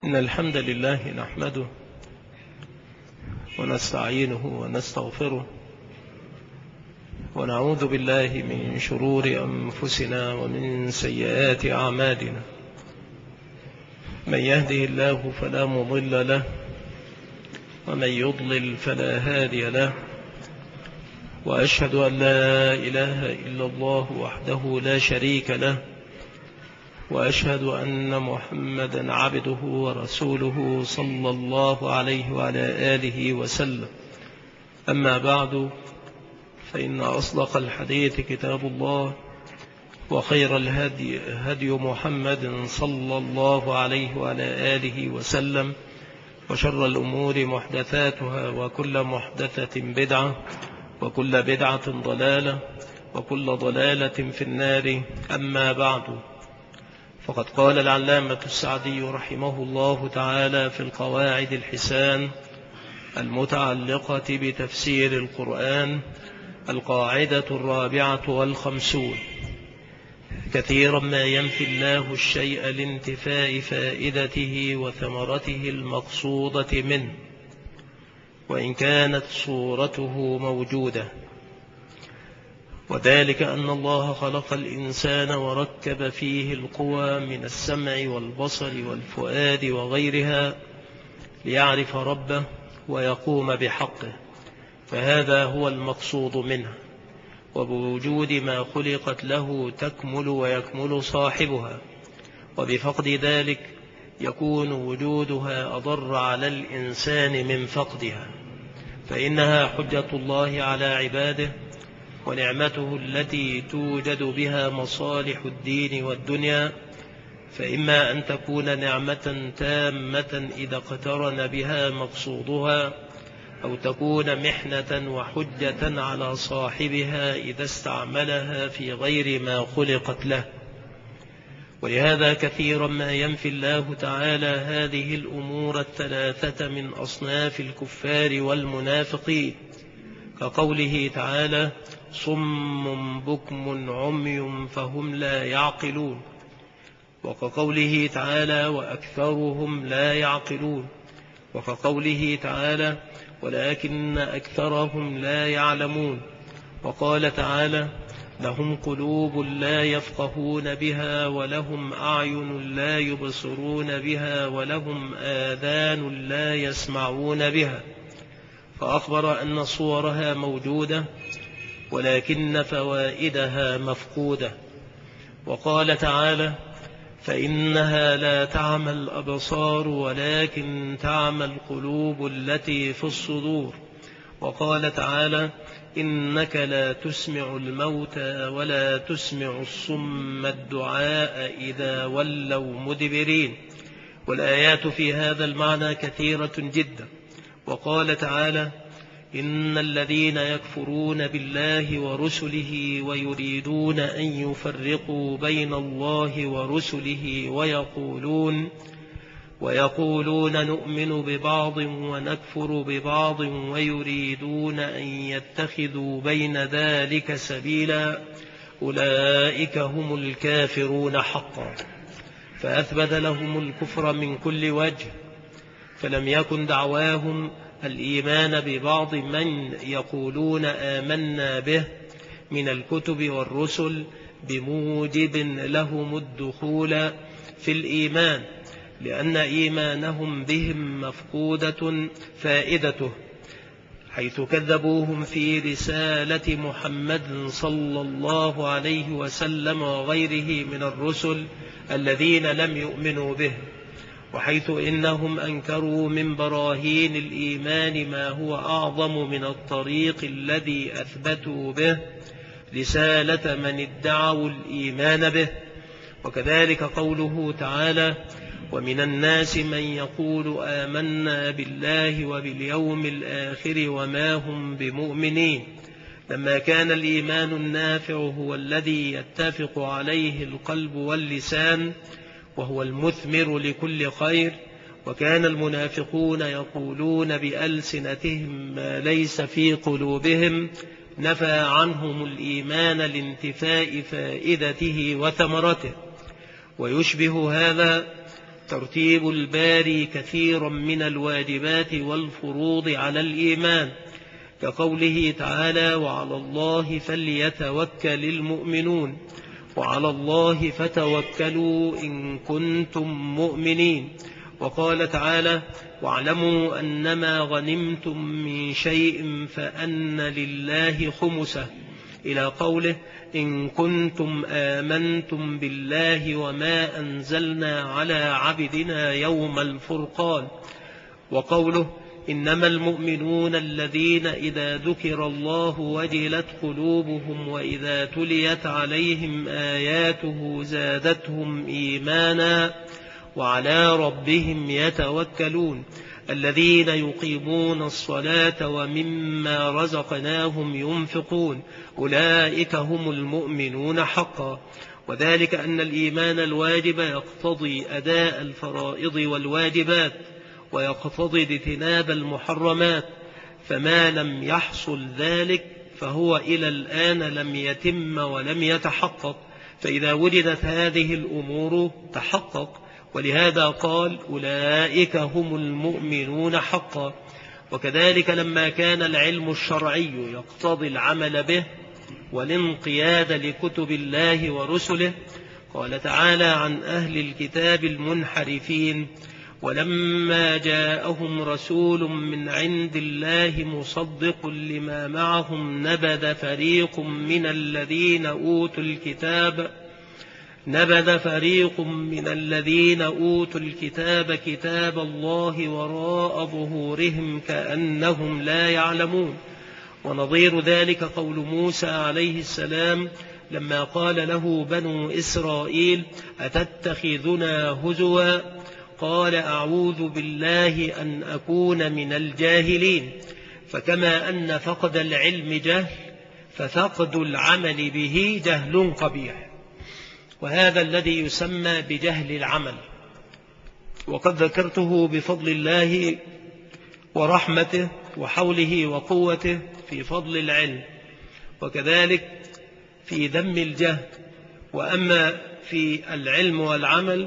إن الحمد لله نحمده ونستعينه ونستغفره ونعوذ بالله من شرور أنفسنا ومن سيئات أعمالنا. من يهده الله فلا مضل له ومن يضلل فلا هادي له، وأشهد أن لا إله إلا الله وحده لا شريك له، وأشهد أن محمدا عبده ورسوله صلى الله عليه وعلى آله وسلم. أما بعد، فإن أصدق الحديث كتاب الله، وخير الهدي هدي محمد صلى الله عليه وعلى آله وسلم، وشر الأمور محدثاتها، وكل محدثة بدعة، وكل بدعة ضلالة، وكل ضلالة في النار. أما بعد، فقد قال العلامة السعدي رحمه الله تعالى في القواعد الحسان المتعلقة بتفسير القرآن، القاعدة 54: كثيرا ما ينفي الله الشيء لانتفاء فائدته وثمرته المقصودة منه، وإن كانت صورته موجودة. وذلك أن الله خلق الإنسان وركب فيه القوى من السمع والبصر والفؤاد وغيرها ليعرف ربه ويقوم بحقه، فهذا هو المقصود منه. وبوجود ما خلقت له تكمل ويكمل صاحبها، وبفقد ذلك يكون وجودها أضر على الإنسان من فقدها، فإنها حجة الله على عباده ونعمته التي توجد بها مصالح الدين والدنيا، فإما أن تكون نعمة تامة إذا اقترن بها مقصودها، أو تكون محنة وحجة على صاحبها إذا استعملها في غير ما خلقت له. ولهذا كثيرا ما ينفي الله تعالى هذه الأمور الثلاثة من أصناف الكفار والمنافقين، كقوله تعالى: صم بكم عمي فهم لا يعقلون، وكقوله تعالى: وأكثرهم لا يعقلون، وكقوله تعالى: ولكن أكثرهم لا يعلمون، وقال تعالى: لهم قلوب لا يفقهون بها، ولهم أعين لا يبصرون بها، ولهم آذان لا يسمعون بها، فأخبر أن صورها موجودة ولكن فوائدها مفقودة. وقال تعالى: فإنها لا تعمى الأبصار ولكن تعمى القلوب التي في الصدور. وقال تعالى: إنك لا تسمع الموتى ولا تسمع الصم الدعاء إذا ولوا مدبرين. والآيات في هذا المعنى كثيرة جدا. وقال تعالى: إن الذين يكفرون بالله ورسله ويريدون أن يفرقوا بين الله ورسله ويقولون نؤمن ببعض ونكفر ببعض ويريدون أن يتخذوا بين ذلك سبيلا، أولئك هم الكافرون حقا. فأثبت لهم الكفر من كل وجه، فلم يكن دعواهم الإيمان ببعض من يقولون آمنا به من الكتب والرسل بموجب لهم الدخول في الإيمان، لأن إيمانهم بهم مفقودة فائدته، حيث كذبوهم في رسالة محمد صلى الله عليه وسلم وغيره من الرسل الذين لم يؤمنوا به، وحيث إنهم أنكروا من براهين الإيمان ما هو أعظم من الطريق الذي أثبتوا به رسالة من ادعوا الإيمان به. وكذلك قوله تعالى: ومن الناس من يقول آمنا بالله وباليوم الآخر وما هم بمؤمنين، لما كان الإيمان النافع هو الذي يتفق عليه القلب واللسان، وهو المثمر لكل خير، وكان المنافقون يقولون بألسنتهم ما ليس في قلوبهم، نفى عنهم الإيمان لانتفاء فائدته وثمرته. ويشبه هذا ترتيب الباري كثيرا من الواجبات والفروض على الإيمان، كقوله تعالى: وعلى الله فليتوكل المؤمنون، وعلى الله فتوكلوا إن كنتم مؤمنين. وقال تعالى: واعلموا أنما غنمتم من شيء فأن لله خمسه، إلى قوله: إن كنتم آمنتم بالله وما أنزلنا على عبدنا يوم الفرقان. وقوله: إنما المؤمنون الذين إذا ذكر الله وجلت قلوبهم وإذا تليت عليهم آياته زادتهم إيمانا وعلى ربهم يتوكلون، الذين يقيمون الصلاة ومما رزقناهم ينفقون، أولئك هم المؤمنون حقا. وذلك أن الإيمان الواجب يقتضي أداء الفرائض والواجبات، ويقتضي اجتناب المحرمات، فما لم يحصل ذلك فهو إلى الآن لم يتم ولم يتحقق، فإذا وجدت هذه الأمور تحقق. ولهذا قال: أولئك هم المؤمنون حقا. وكذلك لما كان العلم الشرعي يقتضي العمل به والانقياد لكتب الله ورسله، قال تعالى عن أهل الكتاب المنحرفين: ولما جاءهم رسول من عند الله مصدق لما معهم نبذ فريق من الذين أوتوا الكتاب كتاب الله وراء ظهورهم كأنهم لا يعلمون. ونظير ذلك قول موسى عليه السلام لما قال له بنو إسرائيل: أتتخذنا هزوا؟ قال: أعوذ بالله أن أكون من الجاهلين. فكما أن فقد العلم جهل، ففقد العمل به جهل قبيح، وهذا الذي يسمى بجهل العمل. وقد ذكرته بفضل الله ورحمته وحوله وقوته في فضل العلم، وكذلك في ذم الجهل. وأما في العلم والعمل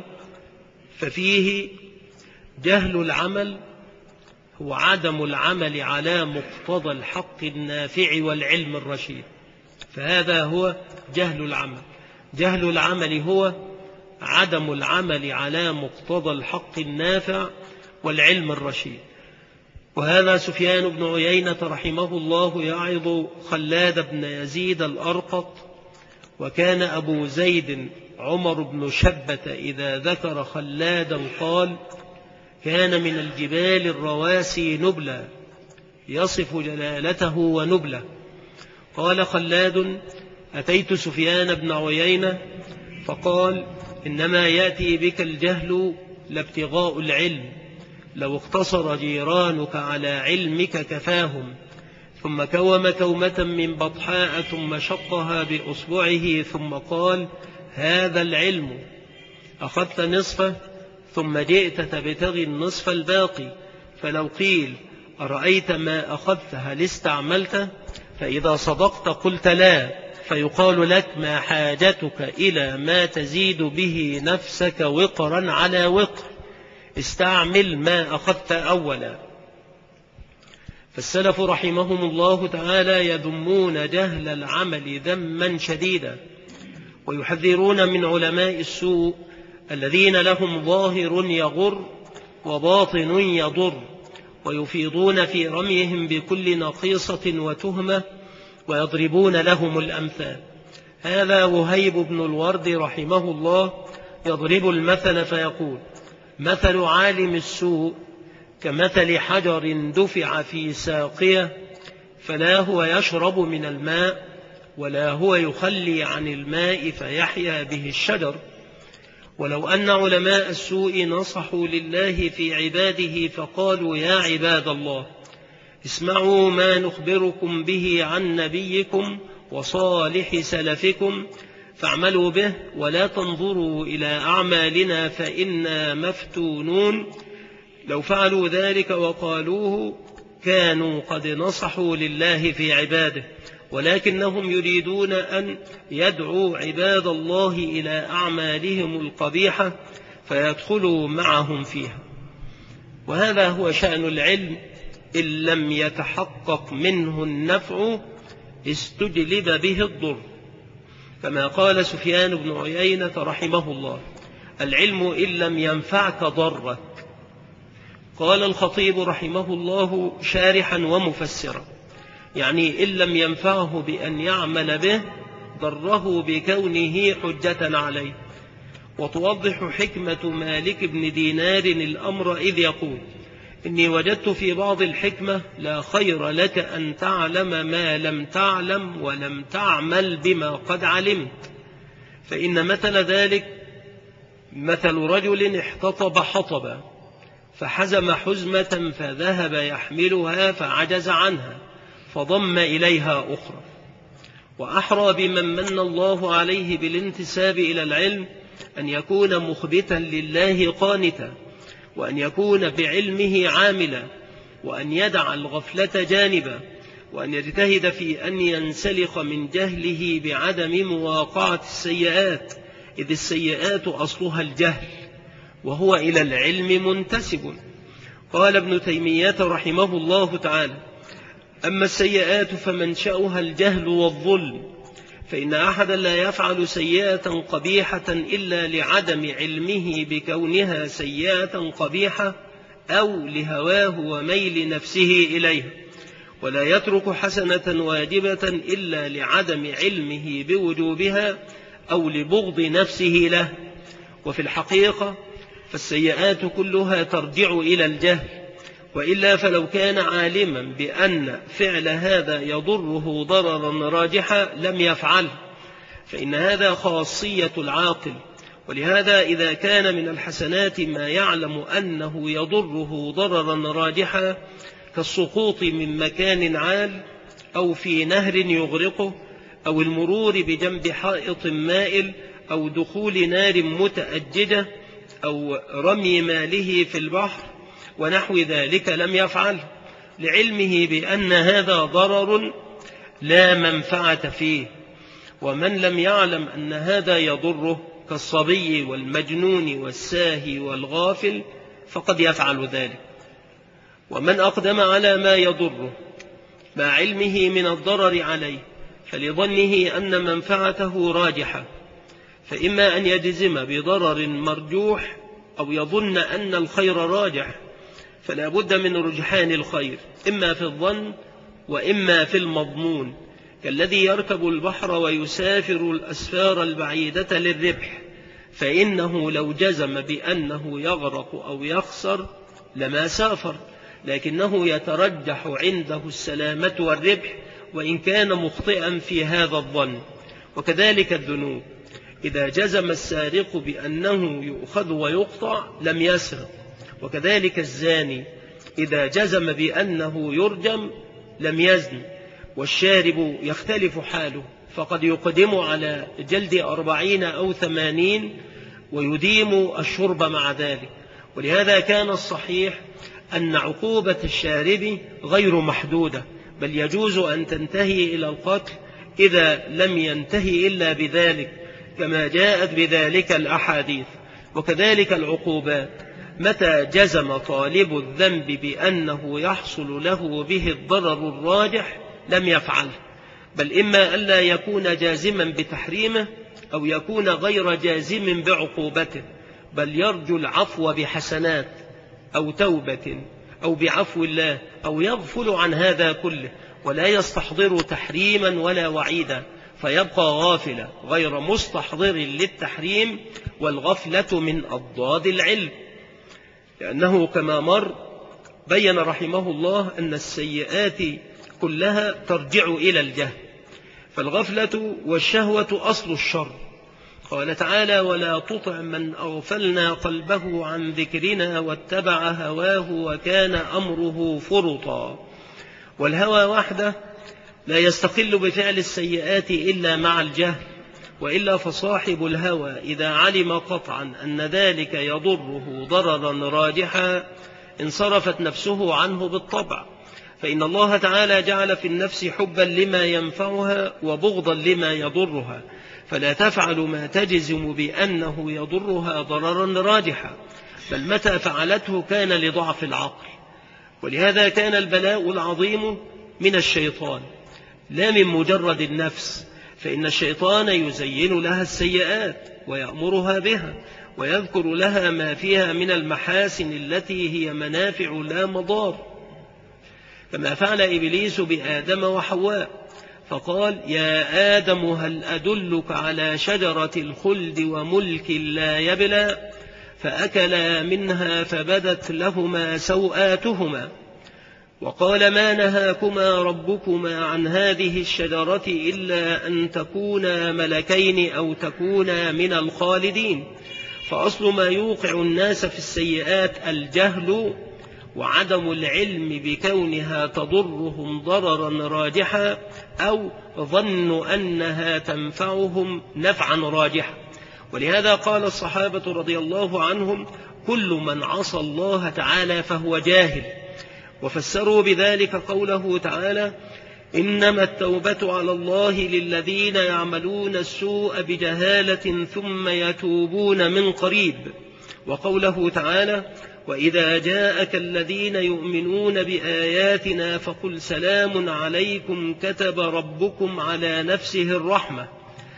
ففيه جهل العمل هو عدم العمل على مقتضى الحق النافع والعلم الرشيد، فهذا هو جهل العمل. جهل العمل هو عدم العمل على مقتضى الحق النافع والعلم الرشيد. وهذا سفيان بن عيينة رحمه الله يعظ خلاد بن يزيد الأرقط. وكان أبو زيد عمر بن شبة إذا ذكر خلادا قال: كان من الجبال الرواسي نبلا، يصف جلالته ونبله. قال خلاد: أتيت سفيان بن عيينة فقال: إنما يأتي بك الجهل لابتغاء العلم، لو اقتصر جيرانك على علمك كفاهم. ثم كوم كومة من بطحاء ثم شقها بأصبعه ثم قال: هذا العلم، أخذت نصفه ثم جئت تبتغي النصف الباقي، فلو قيل: أرأيت ما أخذت هل استعملته؟ فإذا صدقت قلت لا، فيقال لك: ما حاجتك إلى ما تزيد به نفسك وقرا على وقر، استعمل ما أخذت أولا. فالسلف رحمهم الله تعالى يذمون جهل العمل ذما شديدا، ويحذرون من علماء السوء الذين لهم ظاهر يغر وباطن يضر، ويفيضون في رميهم بكل نقيصة وتهمة، ويضربون لهم الأمثال. هذا وهيب بن الورد رحمه الله يضرب المثل فيقول: مثل عالم السوء كمثل حجر دفع في ساقية، فلا هو يشرب من الماء ولا هو يخلي عن الماء فيحيا به الشجر. ولو أن علماء السوء نصحوا لله في عباده فقالوا: يا عباد الله، اسمعوا ما نخبركم به عن نبيكم وصالح سلفكم فاعملوا به ولا تنظروا إلى أعمالنا فإنا مفتونون، لو فعلوا ذلك وقالوه كانوا قد نصحوا لله في عباده، ولكنهم يريدون أن يدعوا عباد الله إلى أعمالهم القبيحة، فيدخل معهم فيها. وهذا هو شأن العلم، إن لم يتحقق منه النفع استجلب به الضر، كما قال سفيان بن عيينة رحمه الله: العلم إن لم ينفعك ضرك. قال الخطيب رحمه الله شارحا ومفسرا: يعني إن لم ينفعه بأن يعمل به ضره بكونه حجة عليه. وتوضح حكمة مالك بن دينار الأمر إذ يقول: إني وجدت في بعض الحكمة لا خير لك أن تعلم ما لم تعلم ولم تعمل بما قد علمت، فإن مثل ذلك مثل رجل احتطب حطبا فحزم حزمة فذهب يحملها فعجز عنها فضم إليها أخرى. وأحرى بمن من الله عليه بالانتساب إلى العلم أن يكون مخبتا لله قانتا، وأن يكون بعلمه عاملا، وأن يدع الغفلة جانبا، وأن يجتهد في أن ينسلخ من جهله بعدم مواقعة السيئات، إذ السيئات أصلها الجهل وهو إلى العلم منتسب. قال ابن تيمية رحمه الله تعالى: أما السيئات فمنشأها الجهل والظلم، فإن أحدا لا يفعل سيئة قبيحة إلا لعدم علمه بكونها سيئة قبيحة أو لهواه وميل نفسه إليها، ولا يترك حسنة واجبة إلا لعدم علمه بوجوبها أو لبغض نفسه له. وفي الحقيقة فالسيئات كلها ترجع إلى الجهل، وإلا فلو كان عالما بأن فعل هذا يضره ضررا راجحا لم يفعله، فإن هذا خاصية العاقل. ولهذا إذا كان من الحسنات ما يعلم أنه يضره ضررا راجحا كالسقوط من مكان عال، أو في نهر يغرقه، أو المرور بجنب حائط مائل، أو دخول نار متأججة، أو رمي ماله في البحر ونحو ذلك لم يفعل، لعلمه بأن هذا ضرر لا منفعة فيه. ومن لم يعلم أن هذا يضره كالصبي والمجنون والساهي والغافل فقد يفعل ذلك. ومن أقدم على ما يضره مع علمه من الضرر عليه فلظنه أن منفعته راجحة، فإما أن يجزم بضرر مرجوح أو يظن أن الخير راجح، فلا بد من رجحان الخير إما في الظن وإما في المضمون، كالذي يركب البحر ويسافر الأسفار البعيدة للربح، فإنه لو جزم بأنه يغرق أو يخسر لما سافر، لكنه يترجح عنده السلامة والربح وإن كان مخطئا في هذا الظن. وكذلك الذنوب، إذا جزم السارق بأنه يؤخذ ويقطع لم يسرق، وكذلك الزاني إذا جزم بأنه يرجم لم يزن. والشارب يختلف حاله، فقد يقدم على جلد 40 أو 80 ويديم الشرب مع ذلك. ولهذا كان الصحيح أن عقوبة الشارب غير محدودة، بل يجوز أن تنتهي إلى القتل إذا لم ينتهي إلا بذلك، كما جاءت بذلك الأحاديث. وكذلك العقوبات، متى جزم طالب الذنب بأنه يحصل له به الضرر الراجح لم يفعله، بل إما ألا يكون جازما بتحريمه أو يكون غير جازم بعقوبته، بل يرجو العفو بحسنات أو توبة أو بعفو الله، أو يغفل عن هذا كله ولا يستحضر تحريما ولا وعيدا، فيبقى غافلا غير مستحضر للتحريم، والغفلة من أضداد العلم. لأنه كما مر بين رحمه الله أن السيئات كلها ترجع إلى الجهل، فالغفلة والشهوة أصل الشر. قال تعالى: ولا تطع من أغفلنا قلبه عن ذكرنا واتبع هواه وكان أمره فرطا. والهوى وحده لا يستقل بفعل السيئات إلا مع الجهل، وإلا فصاحب الهوى إذا علم قطعا أن ذلك يضره ضررا راجحا انصرفت نفسه عنه بالطبع، فإن الله تعالى جعل في النفس حبا لما ينفعها وبغضا لما يضرها، فلا تفعل ما تجزم بأنه يضرها ضررا راجحا، بل متى فعلته كان لضعف العقل. ولهذا كان البلاء العظيم من الشيطان لا من مجرد النفس، فإن الشيطان يزين لها السيئات ويأمرها بها ويذكر لها ما فيها من المحاسن التي هي منافع لا مضار، كما فعل إبليس بآدم وحواء، فقال: يا آدم هل أدلك على شجرة الخلد وملك لا يبلى؟ فأكلا منها فبدت لهما سوآتهما، وقال: ما نهاكما ربكما عن هذه الشجرة إلا أن تكونا ملكين أو تكونا من الخالدين. فأصل ما يوقع الناس في السيئات الجهل وعدم العلم بكونها تضرهم ضررا راجحا، أو ظنوا أنها تنفعهم نفعا راجحا. ولهذا قال الصحابة رضي الله عنهم: كل من عصى الله تعالى فهو جاهل. وفسروا بذلك قوله تعالى: إنما التوبة على الله للذين يعملون السوء بجهالة ثم يتوبون من قريب. وقوله تعالى: وإذا جاءك الذين يؤمنون بآياتنا فقل سلام عليكم كتب ربكم على نفسه الرحمة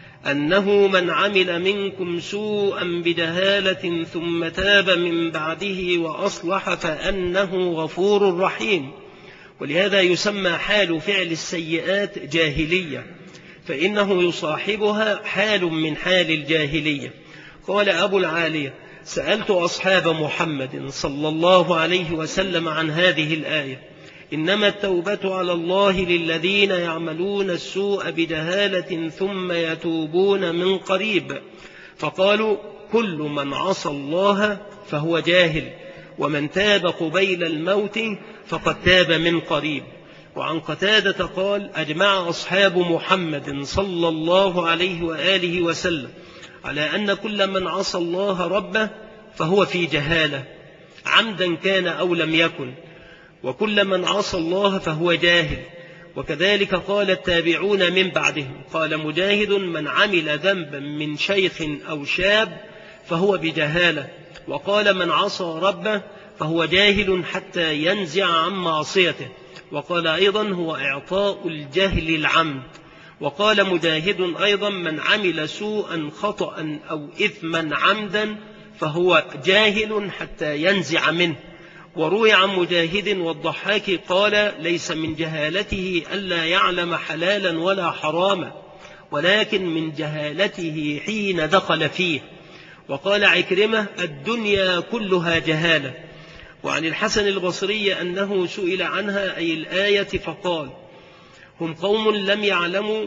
أنه من عمل منكم سوءا بجهالة ثم تاب من بعده وأصلح فأنه غفور رحيم. ولهذا يسمى حال فعل السيئات جاهلية، فإنه يصاحبها حال من حال الجاهلية. قال أبو العالية: سألت أصحاب محمد صلى الله عليه وسلم عن هذه الآية: إنما التوبة على الله للذين يعملون السوء بجهالة ثم يتوبون من قريب. فقالوا: كل من عصى الله فهو جاهل، ومن تاب قبيل الموت فقد تاب من قريب. وعن قتادة قال: أجمع أصحاب محمد صلى الله عليه وآله وسلم على أن كل من عصى الله ربه فهو في جهالة عمدا كان أو لم يكن، وكل من عصى الله فهو جاهل. وكذلك قال التابعون من بعدهم. قال مجاهد: من عمل ذنبا من شيخ أو شاب فهو بجهالة. وقال: من عصى ربه فهو جاهل حتى ينزع عن معصيته. وقال أيضا: هو إعطاء الجهل العمد. وقال مجاهد أيضا: من عمل سوءا خطأ أو إثما عمدا فهو جاهل حتى ينزع منه. وروي عن مجاهد والضحاك قال: ليس من جهالته ألا يعلم حلالا ولا حراما، ولكن من جهالته حين دخل فيه. وقال عكرمة: الدنيا كلها جهالة. وعن الحسن البصري أنه سئل عنها أي الآية فقال: هم قوم لم يعلموا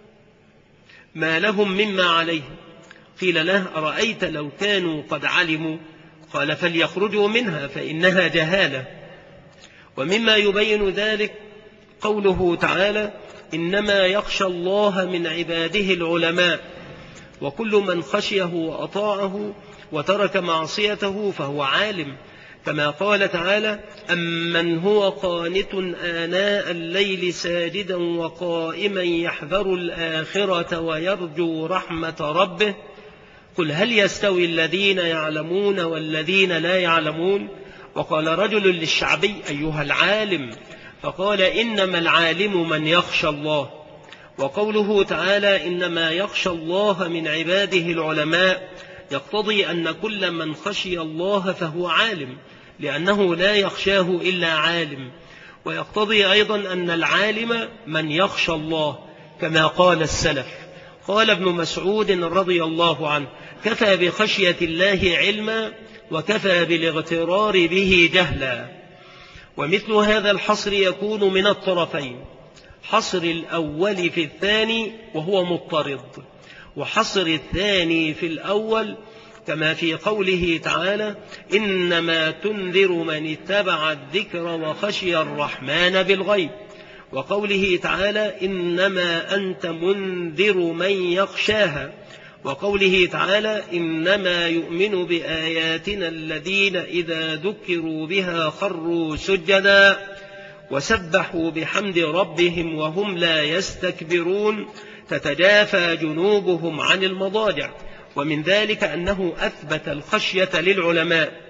ما لهم مما عليهم. قيل له: أرأيت لو كانوا قد علموا؟ قال: فليخرجوا منها فإنها جهالة. ومما يبين ذلك قوله تعالى: إنما يخشى الله من عباده العلماء. وكل من خشيه وأطاعه وترك معصيته فهو عالم، كما قال تعالى: أمن هو قانت آناء الليل ساجدا وقائما يحذر الآخرة ويرجو رحمة ربه قل هل يستوي الذين يعلمون والذين لا يعلمون؟ وقال رجل للشعبي: أيها العالم. فقال: إنما العالم من يخشى الله. وقوله تعالى: إنما يخشى الله من عباده العلماء يقتضي أن كل من خشي الله فهو عالم، لأنه لا يخشاه إلا عالم. ويقتضي أيضا أن العالم من يخشى الله، كما قال السلف. قال ابن مسعود رضي الله عنه: كفى بخشية الله علما وكفى بالاغترار به جهلا. ومثل هذا الحصر يكون من الطرفين: حصر الأول في الثاني وهو مضطرد، وحصر الثاني في الأول، كما في قوله تعالى: إنما تنذر من اتبع الذكر وخشي الرحمن بالغيب. وقوله تعالى: إنما أنت منذر من يخشاها. وقوله تعالى: إنما يؤمن بآياتنا الذين إذا ذكروا بها خروا سجدا وسبحوا بحمد ربهم وهم لا يستكبرون تتجافى جنوبهم عن المضاجع. ومن ذلك أنه أثبت الخشية للعلماء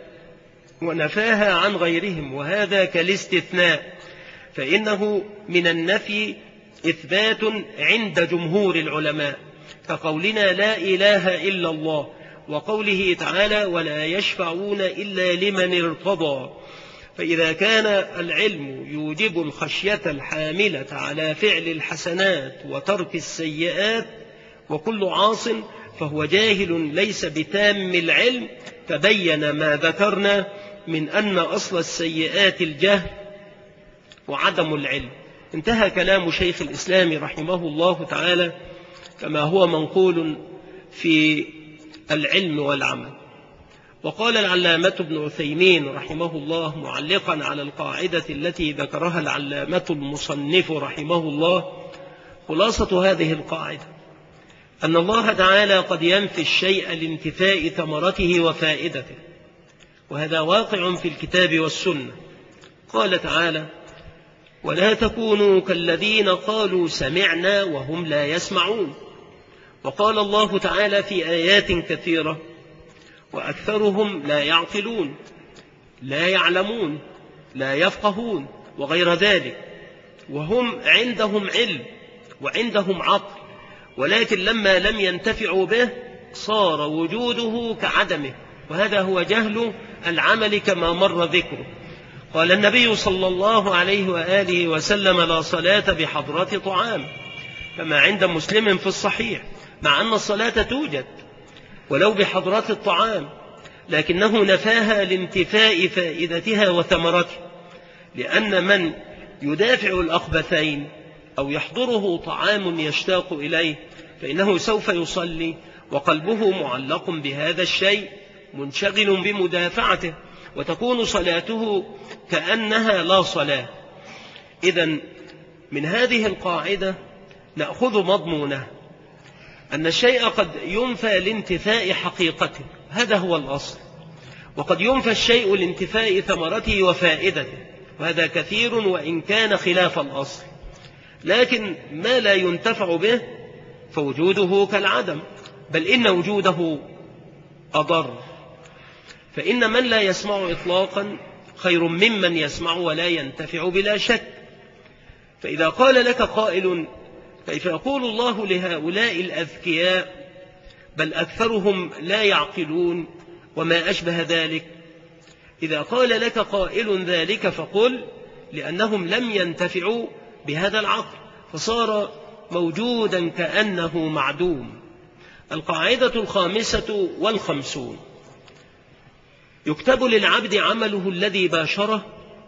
ونفاها عن غيرهم، وهذا كالاستثناء، فإنه من النفي إثبات عند جمهور العلماء، كقولنا لا إله إلا الله، وقوله تعالى ولا يشفعون إلا لمن ارتضى. فإذا كان العلم يوجب الخشية الحاملة على فعل الحسنات وترك السيئات، وكل عاص فهو جاهل ليس بتام العلم، تبين ما ذكرنا من أن أصل السيئات الجهل وعدم العلم. انتهى كلام شيخ الإسلام رحمه الله تعالى كما هو منقول في العلم والعمل. وقال العلامة ابن عثيمين رحمه الله معلقا على القاعدة التي ذكرها العلامة المصنف رحمه الله: خلاصة هذه القاعدة أن الله تعالى قد ينفي الشيء لانتفاء ثمرته وفائدته، وهذا واقع في الكتاب والسنة. قال تعالى: ولا تكونوا كالذين قالوا سمعنا وهم لا يسمعون. وقال الله تعالى في آيات كثيرة: وأكثرهم لا يعقلون، لا يعلمون، لا يفقهون، وغير ذلك، وهم عندهم علم وعندهم عقل، ولكن لما لم ينتفعوا به صار وجوده كعدمه، وهذا هو جهل العمل كما مر ذكره. قال النبي صلى الله عليه وآله وسلم: لا صلاة بحضرة طعام، كما عند مسلم في الصحيح، مع أن الصلاة توجد ولو بحضرة الطعام، لكنه نفاها لانتفاء فائدتها وثمرتها، لأن من يدافع الأخبثين أو يحضره طعام يشتاق إليه فإنه سوف يصلي وقلبه معلق بهذا الشيء منشغل بمدافعته، وتكون صلاته كأنها لا صلاة. إذن من هذه القاعدة نأخذ مضمونه أن الشيء قد ينفى لانتفاء حقيقته، هذا هو الأصل، وقد ينفى الشيء لانتفاء ثمرته وفائدته، وهذا كثير وإن كان خلاف الأصل. لكن ما لا ينتفع به فوجوده كالعدم، بل إن وجوده أضر، فإن من لا يسمع إطلاقا خير ممن يسمع ولا ينتفع بلا شك. فإذا قال لك قائل: كيف يقول الله لهؤلاء الأذكياء بل أكثرهم لا يعقلون وما أشبه ذلك؟ إذا قال لك قائل ذلك فقل: لأنهم لم ينتفعوا بهذا العقل فصار موجودا كأنه معدوم. القاعدة 55: يكتب للعبد عمله الذي باشره،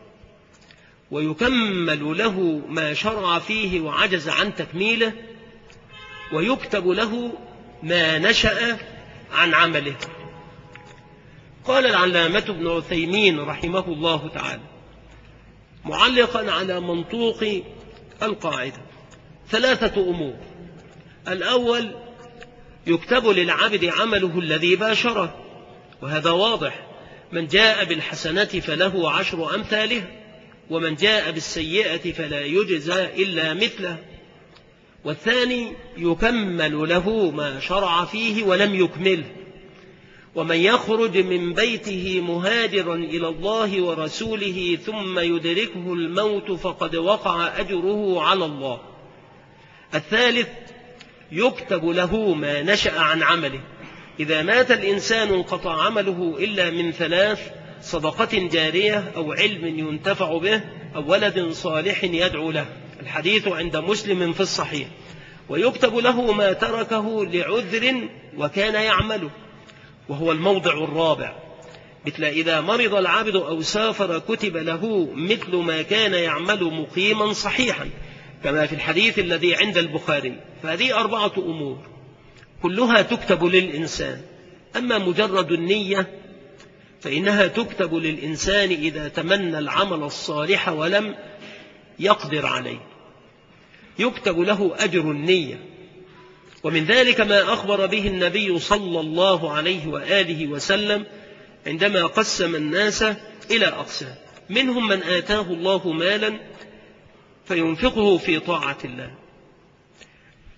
ويكمل له ما شرع فيه وعجز عن تكميله، ويكتب له ما نشأ عن عمله. قال العلامة ابن عثيمين رحمه الله تعالى معلقا على منطوق القاعدة: 3 أمور. الأول: يكتب للعبد عمله الذي باشره، وهذا واضح، من جاء بالحسنة فله 10 أمثالها، ومن جاء بالسيئة فلا يجزى إلا مثله. والثاني: يكمل له ما شرع فيه ولم يكمله، ومن يخرج من بيته مهاجرا إلى الله ورسوله ثم يدركه الموت فقد وقع أجره على الله. الثالث: يكتب له ما نشأ عن عمله، إذا مات الإنسان انقطع عمله إلا من 3: صدقة جارية، أو علم ينتفع به، أو ولد صالح يدعو له. الحديث عند مسلم في الصحيح. ويكتب له ما تركه لعذر وكان يعمله، وهو الموضع الرابع، مثل إذا مرض العبد أو سافر كتب له مثل ما كان يعمل مقيما صحيحا، كما في الحديث الذي عند البخاري. فهذه 4 أمور كلها تكتب للإنسان. أما مجرد النية فإنها تكتب للإنسان إذا تمنى العمل الصالح ولم يقدر عليه، يكتب له أجر النية. ومن ذلك ما أخبر به النبي صلى الله عليه وآله وسلم عندما قسم الناس إلى أقسام: منهم من آتاه الله مالا فينفقه في طاعة الله،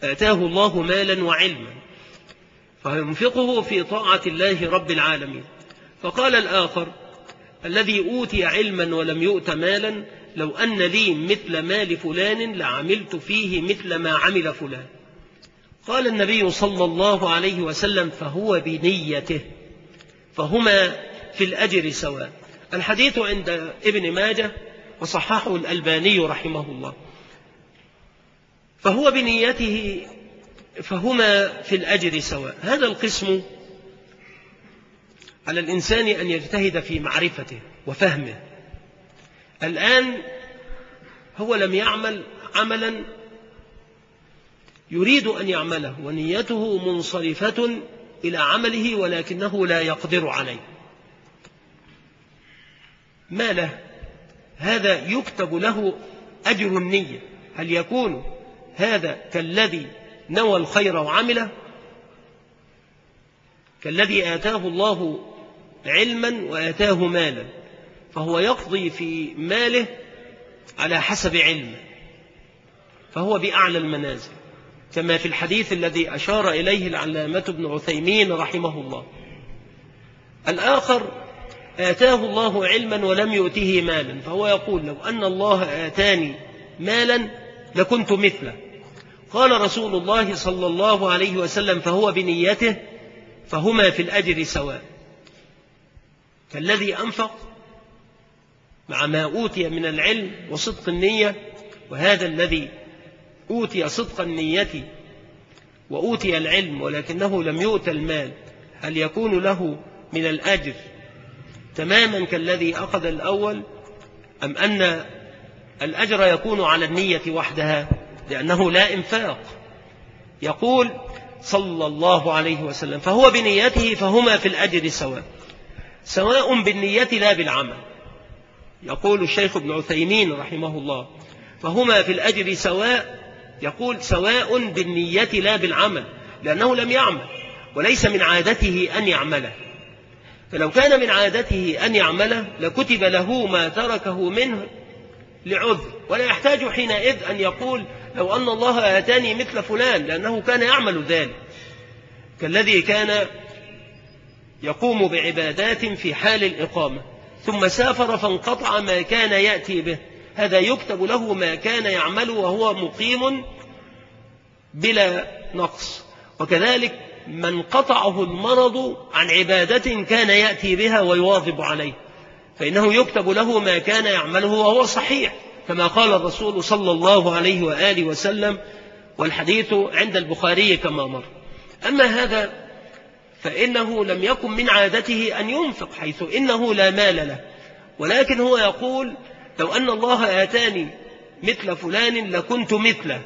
آتاه الله مالا وعلما فينفقه في طاعة الله رب العالمين. فقال الآخر الذي أوتي علما ولم يؤت مالا لو أن لي مثل مال فلان لعملت فيه مثل ما عمل فلان. قال النبي صلى الله عليه وسلم فهو بنيته فهما في الأجر سواء. الحديث عند ابن ماجه وصححه الألباني رحمه الله. فهو بنيته فهما في الأجر سواء. هذا القسم على الإنسان أن يجتهد في معرفته وفهمه. الآن هو لم يعمل عملا يريد أن يعمله ونيته منصرفة إلى عمله ولكنه لا يقدر عليه. ما له؟ هذا يكتب له أجر النية. هل يكون هذا كالذي نوى الخير وعمله؟ كالذي آتاه الله علما وآتاه مالا فهو يقضي في ماله على حسب علمه فهو بأعلى المنازل، كما في الحديث الذي أشار إليه العلامة ابن عثيمين رحمه الله. الآخر آتاه الله علما ولم يؤته مالا فهو يقول لو أن الله آتاني مالا لكنت مثله. قال رسول الله صلى الله عليه وسلم فهو بنيته فهما في الأجر سواء. كالذي أنفق مع ما أوتي من العلم وصدق النية، وهذا الذي أوتي صدق النية وأوتي العلم ولكنه لم يؤت المال، هل يكون له من الأجر تماما كالذي أخذ الأول، أم أن الأجر يكون على النية وحدها لأنه لا إنفاق؟ يقول صلى الله عليه وسلم فهو بنيته فهما في الأجر سواء. سواء بالنية لا بالعمل. يقول الشيخ ابن عثيمين رحمه الله فهما في الأجر سواء، يقول سواء بالنية لا بالعمل، لأنه لم يعمل وليس من عادته أن يعمله. فلو كان من عادته أن يعمله لكتب له ما تركه منه لعذر، ولا يحتاج حينئذ أن يقول لو أن الله آتاني مثل فلان، لأنه كان يعمل ذلك، كالذي كان يقوم بعبادات في حال الإقامة ثم سافر فانقطع ما كان يأتي به، هذا يكتب له ما كان يعمل وهو مقيم بلا نقص. وكذلك من قطعه المرض عن عبادة كان يأتي بها ويواظب عليه فإنه يكتب له ما كان يعمله وهو صحيح، كما قال الرسول صلى الله عليه وآله وسلم، والحديث عند البخاري كما مر. أما هذا فإنه لم يكن من عادته أن ينفق، حيث إنه لا مال له، ولكن هو يقول لو أن الله آتاني مثل فلان لكنت مثله،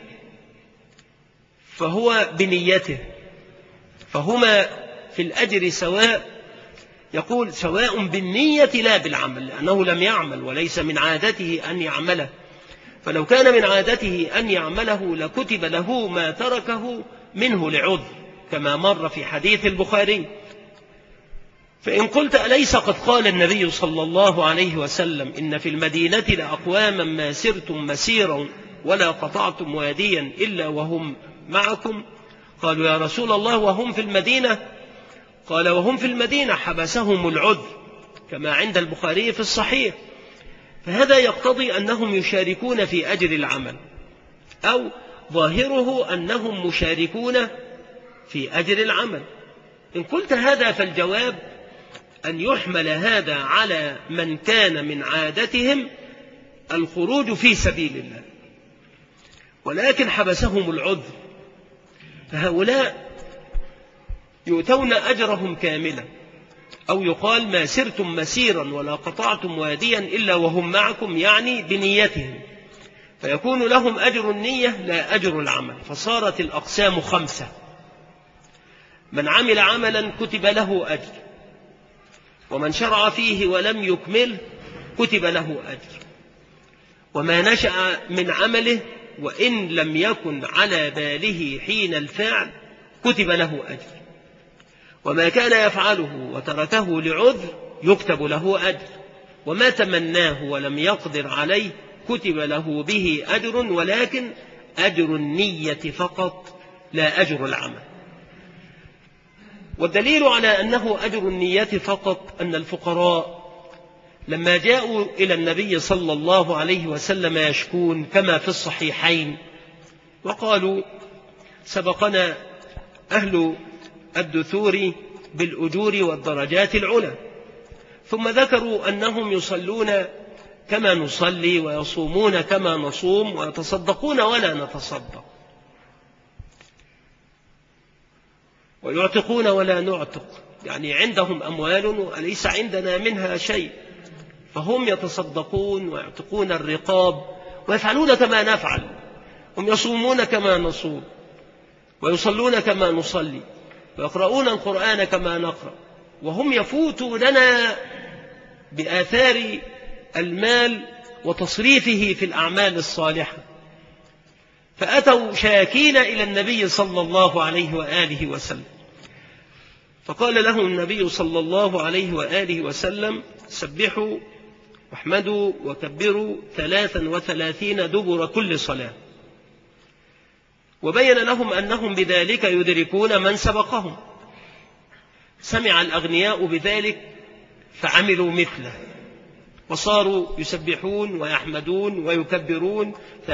فهو بنيته فهما في الأجر سواء. يقول سواء بالنية لا بالعمل، لأنه لم يعمل وليس من عادته أن يعمله، فلو كان من عادته أن يعمله لكتب له ما تركه منه لعذر، كما مر في حديث البخاري. فإن قلت أليس قد قال النبي صلى الله عليه وسلم إن في المدينة لأقواما ما سرتم مسيرا ولا قطعتم واديا إلا وهم معكم؟ قالوا يا رسول الله وهم في المدينة؟ قال وهم في المدينة حبسهم العذر، كما عند البخاري في الصحيح. فهذا يقتضي أنهم يشاركون في أجر العمل، أو ظاهره أنهم مشاركون في أجر العمل. إن قلت هذا فالجواب أن يحمل هذا على من كان من عادتهم الخروج في سبيل الله ولكن حبسهم العذر، فهؤلاء يؤتون أجرهم كاملا. أو يقال ما سرتم مسيرا ولا قطعتم واديا إلا وهم معكم، يعني بنيتهم، فيكون لهم أجر النية لا أجر العمل. فصارت الأقسام 5: من عمل عملا كتب له أجر، ومن شرع فيه ولم يكمل كتب له أجر، وما نشأ من عمله وإن لم يكن على باله حين الفعل كتب له أجر، وما كان يفعله وتركه لعذر يكتب له أجر، وما تمناه ولم يقدر عليه كتب له به أجر، ولكن أجر النية فقط لا أجر العمل. والدليل على أنه أجر النية فقط أن الفقراء لما جاءوا إلى النبي صلى الله عليه وسلم يشكون كما في الصحيحين وقالوا سبقنا أهل الدثور بالأجور والدرجات العلى، ثم ذكروا أنهم يصلون كما نصلي ويصومون كما نصوم ويتصدقون ولا نتصدق ويعتقون ولا نعتق، يعني عندهم أموال وليس عندنا منها شيء، فهم يتصدقون ويعتقون الرقاب ويفعلون كما نفعل، هم يصومون كما نصوم ويصلون كما نصلي ويقرؤون القرآن كما نقرأ، وهم يفوتوننا بآثار المال وتصريفه في الأعمال الصالحة. فأتوا شاكين إلى النبي صلى الله عليه وآله وسلم، فقال لهم النبي صلى الله عليه وآله وسلم سبحوا واحمدوا وكبروا 33 دبر كل صلاة، وبين لهم أنهم بذلك يدركون من سبقهم. سمع الأغنياء بذلك فعملوا مثله وصاروا يسبحون ويحمدون ويكبرون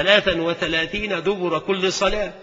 33 دبر كل صلاة،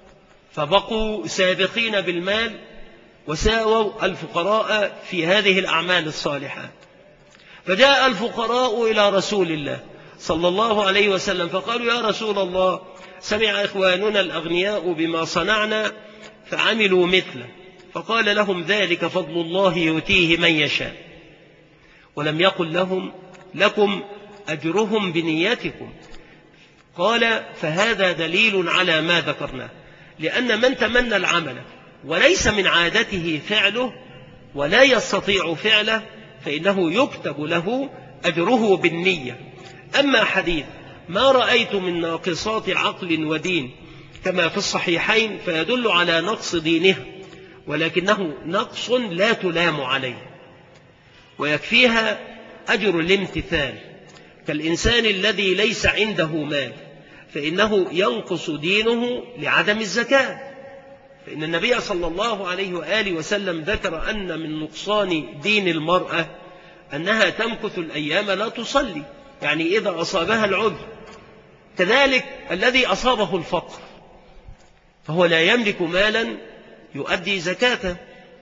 فبقوا سابقين بالمال وساووا الفقراء في هذه الأعمال الصالحة. فجاء الفقراء إلى رسول الله صلى الله عليه وسلم فقالوا يا رسول الله سمع إخواننا الأغنياء بما صنعنا فعملوا مثله، فقال لهم ذلك فضل الله يؤتيه من يشاء، ولم يقل لهم لكم أجرهم بنيتكم. قال فهذا دليل على ما ذكرناه، لأن من تمنى العمل وليس من عادته فعله ولا يستطيع فعله فإنه يكتب له أجره بالنية. أما حديث ما رأيت من ناقصات عقل ودين كما في الصحيحين فيدل على نقص دينها، ولكنه نقص لا تلام عليه، ويكفيها أجر الامتثال، كالإنسان الذي ليس عنده مال فإنه ينقص دينه لعدم الزكاة، فإن النبي صلى الله عليه وآله وسلم ذكر أن من نقصان دين المرأة أنها تمكث الأيام لا تصلي، يعني إذا أصابها العذر. كذلك الذي أصابه الفقر فهو لا يملك مالا يؤدي زكاته،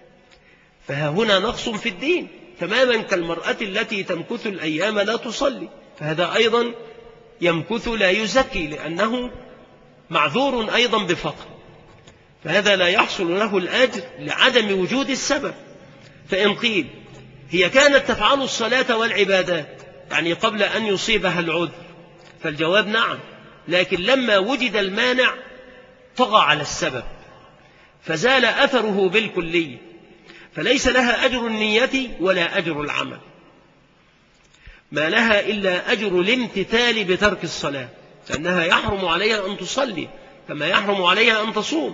فهنا نقص في الدين تماما كالمرأة التي تمكث الأيام لا تصلي، فهذا أيضا يمكث لا يزكي لأنه معذور أيضا بفقر، فهذا لا يحصل له الأجر لعدم وجود السبب. فإن قيل هي كانت تفعل الصلاة والعبادات يعني قبل أن يصيبها العذر، فالجواب نعم، لكن لما وجد المانع طغى على السبب فزال أثره بالكلية، فليس لها أجر النية ولا أجر العمل، ما لها إلا أجر الامتثال بترك الصلاة، لأنها يحرم عليها أن تصلي كما يحرم عليها أن تصوم.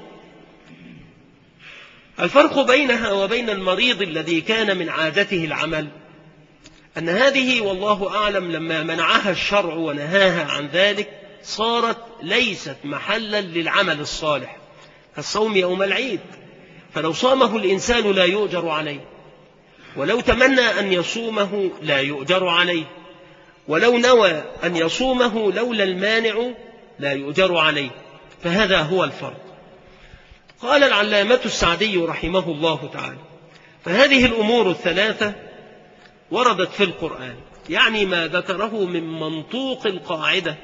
الفرق بينها وبين المريض الذي كان من عادته العمل أن هذه والله أعلم لما منعها الشرع ونهاها عن ذلك صارت ليست محلا للعمل الصالح، كالصوم يوم العيد، فلو صامه الإنسان لا يؤجر عليه، ولو تمنى أن يصومه لا يؤجر عليه، ولو نوى أن يصومه لولا المانع لا يؤجر عليه، فهذا هو الفرق. قال العلامة السعدي رحمه الله تعالى فهذه الأمور الثلاثة وردت في القرآن، يعني ما ذكره من منطوق القاعدة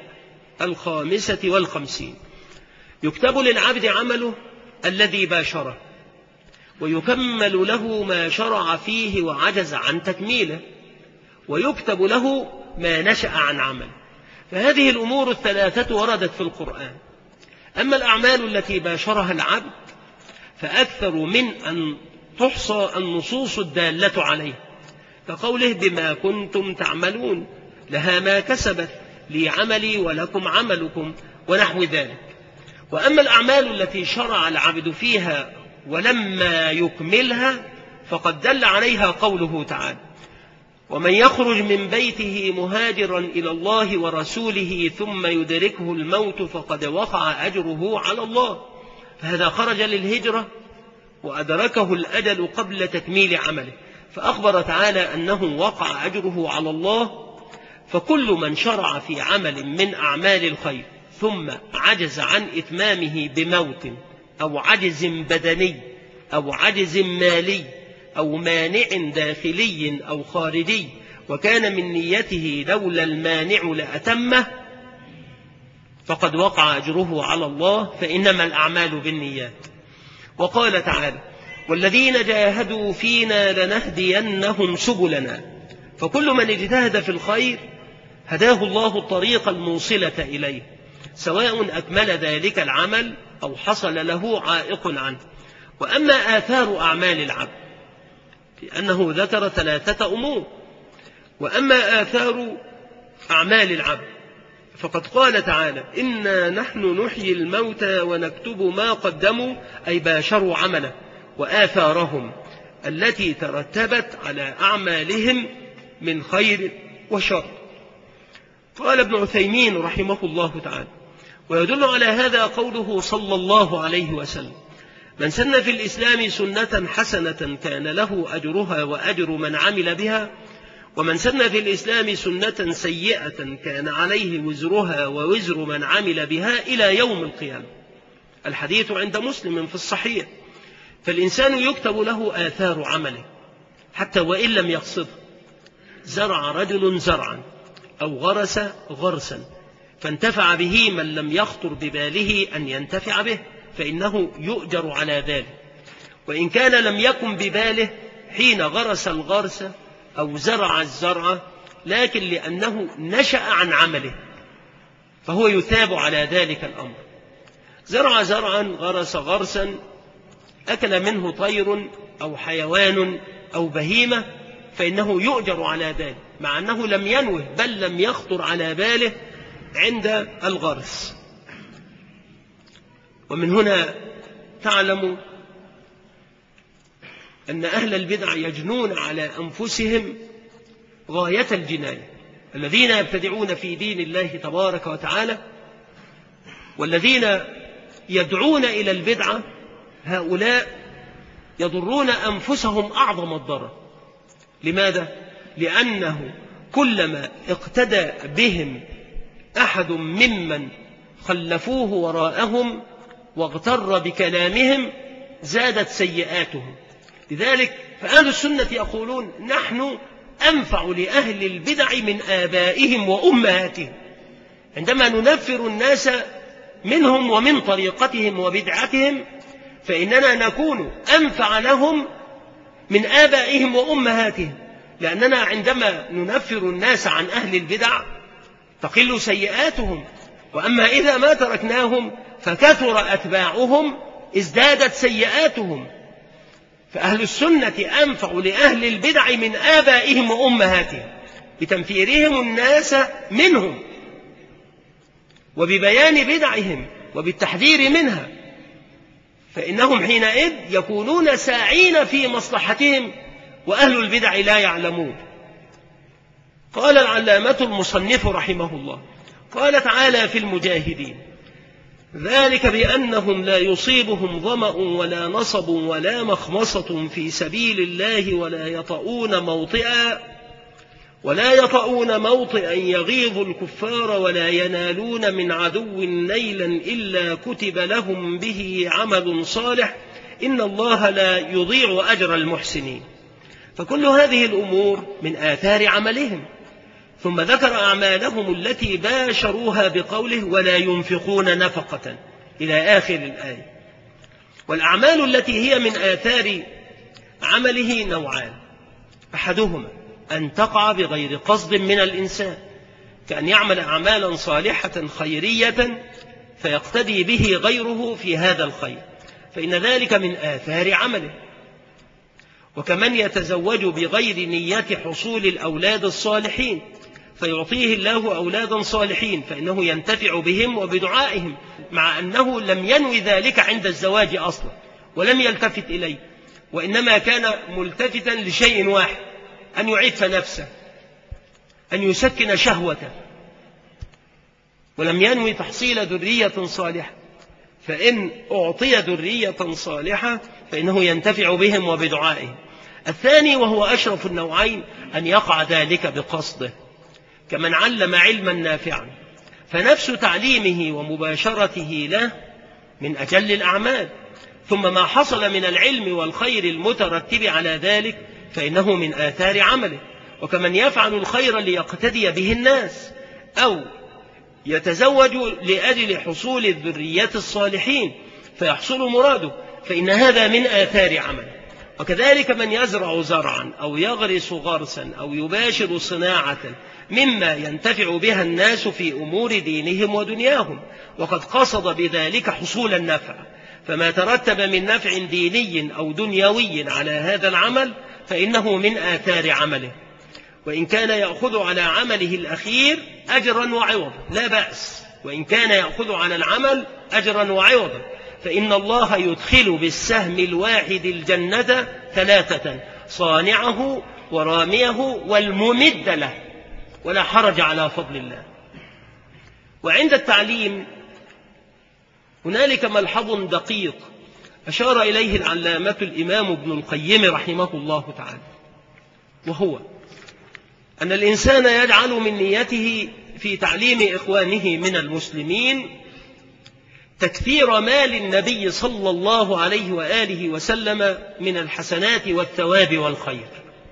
55 يكتب للعبد عمله الذي باشره، ويكمل له ما شرع فيه وعجز عن تكميله، ويكتب له ما نشأ عن عمل. فهذه الأمور الثلاثة وردت في القرآن. أما الأعمال التي باشرها العبد فأكثر من أن تحصى النصوص الدالة عليه، كقوله بما كنتم تعملون لها ما كسبت لي عملي ولكم عملكم ونحو ذلك. وأما الأعمال التي شرع العبد فيها ولما يكملها فقد دل عليها قوله تعالى ومن يخرج من بيته مهاجرا إلى الله ورسوله ثم يدركه الموت فقد وقع أجره على الله فهذا خرج للهجرة وأدركه الأجل قبل تكميل عمله، فأخبر تعالى أنه وقع أجره على الله. فكل من شرع في عمل من أعمال الخير ثم عجز عن إتمامه بموت أو عجز بدني أو عجز مالي أو مانع داخلي أو خارجي وكان من نيته لولا المانع لأتمه، فقد وقع أجره على الله، فإنما الأعمال بالنيات. وقال تعالى: والذين جاهدوا فينا لنهدينهم سبلنا. فكل من اجتهد في الخير هداه الله الطريق الموصلة إليه، سواء أكمل ذلك العمل أو حصل له عائق عنه. وأما آثار أعمال العبد لأنه ذكر 3 أمور. وأما آثار أعمال العبد فقد قال تعالى: إنا نحن نحيي الموتى ونكتب ما قدموا، أي باشروا عمله وآثارهم التي ترتبت على أعمالهم من خير وشر. قال ابن عثيمين رحمه الله تعالى: ويدل على هذا قوله صلى الله عليه وسلم: من سن في الإسلام سنة حسنة كان له أجرها وأجر من عمل بها، ومن سن في الإسلام سنة سيئة كان عليه وزرها ووزر من عمل بها إلى يوم القيامة. الحديث عند مسلم في الصحيح. فالإنسان يكتب له آثار عمله حتى وإن لم يقصده. زرع رجل زرعا أو غرس غرسا فانتفع به من لم يخطر بباله أن ينتفع به، فإنه يؤجر على ذلك، وإن كان لم يكن بباله حين غرس الغرس أو زرع الزرع، لكن لأنه نشأ عن عمله فهو يثاب على ذلك الأمر. زرع زرعا، غرس غرسا، أكل منه طير أو حيوان أو بهيمة، فإنه يؤجر على ذلك مع أنه لم ينوه بل لم يخطر على باله عند الغرس. ومن هنا تعلم أن أهل البدع يجنون على أنفسهم غاية الجناية، الذين يبتدعون في دين الله تبارك وتعالى والذين يدعون إلى البدعة، هؤلاء يضرون أنفسهم أعظم الضرر. لماذا؟ لأنه كلما اقتدى بهم أحد ممن خلفوه وراءهم واغتر بكلامهم زادت سيئاتهم. لذلك فأهل السنة يقولون: نحن أنفع لأهل البدع من آبائهم وأمهاتهم. عندما ننفر الناس منهم ومن طريقتهم وبدعتهم فإننا نكون أنفع لهم من آبائهم وأمهاتهم، لأننا عندما ننفر الناس عن أهل البدع تقل سيئاتهم، وأما إذا ما تركناهم فكثر أتباعهم ازدادت سيئاتهم. فأهل السنة أنفع لأهل البدع من آبائهم وأمهاتهم بتنفيرهم الناس منهم وببيان بدعهم وبالتحذير منها، فإنهم حينئذ يكونون ساعين في مصلحتهم وأهل البدع لا يعلمون. قال العلامة المصنف رحمه الله: قال تعالى في المجاهدين: ذلك بأنهم لا يصيبهم ظمأ ولا نصب ولا مخمصة في سبيل الله ولا يطؤون موطئا يغيظ الكفار ولا ينالون من عدو نيلا إلا كتب لهم به عمل صالح إن الله لا يضيع أجر المحسنين. فكل هذه الأمور من آثار عملهم. ثم ذكر أعمالهم التي باشروها بقوله: ولا ينفقون نفقة إلى آخر الآية. والأعمال التي هي من آثار عمله نوعان: أحدهما أن تقع بغير قصد من الإنسان، كأن يعمل أعمالا صالحة خيرية فيقتدي به غيره في هذا الخير، فإن ذلك من آثار عمله. وكمن يتزوج بغير نية حصول الأولاد الصالحين فيعطيه الله أولادا صالحين فإنه ينتفع بهم وبدعائهم، مع أنه لم ينوي ذلك عند الزواج أصلا ولم يلتفت إليه، وإنما كان ملتفتا لشيء واحد: أن يعف نفسه، أن يسكن شهوته، ولم ينوي تحصيل ذرية صالحة. فإن أعطي ذرية صالحة فإنه ينتفع بهم وبدعائهم. الثاني وهو أشرف النوعين أن يقع ذلك بقصده، كمن علم علما نافعا، فنفس تعليمه ومباشرته له من أجل الأعمال، ثم ما حصل من العلم والخير المترتب على ذلك فإنه من آثار عمله. وكمن يفعل الخير ليقتدي به الناس، أو يتزوج لأجل حصول الذرية الصالحين فيحصل مراده، فإن هذا من آثار عمله. وكذلك من يزرع زرعا أو يغرس غرسا أو يباشر صناعة مما ينتفع بها الناس في أمور دينهم ودنياهم، وقد قصد بذلك حصول النفع، فما ترتب من نفع ديني أو دنيوي على هذا العمل فإنه من آثار عمله، وإن كان يأخذ على عمله الأخير أجرا وعوضا لا بأس، وإن كان يأخذ على العمل أجرا وعوضا، فإن الله يدخل بالسهم الواحد الجنة 3: صانعه وراميه والممد له، ولا حرج على فضل الله. وعند التعليم هنالك ملحظ دقيق أشار إليه العلامة الإمام ابن القيم رحمه الله تعالى، وهو أن الإنسان يجعل من نيته في تعليم إخوانه من المسلمين تكثير مال النبي صلى الله عليه وآله وسلم من الحسنات والثواب والخير،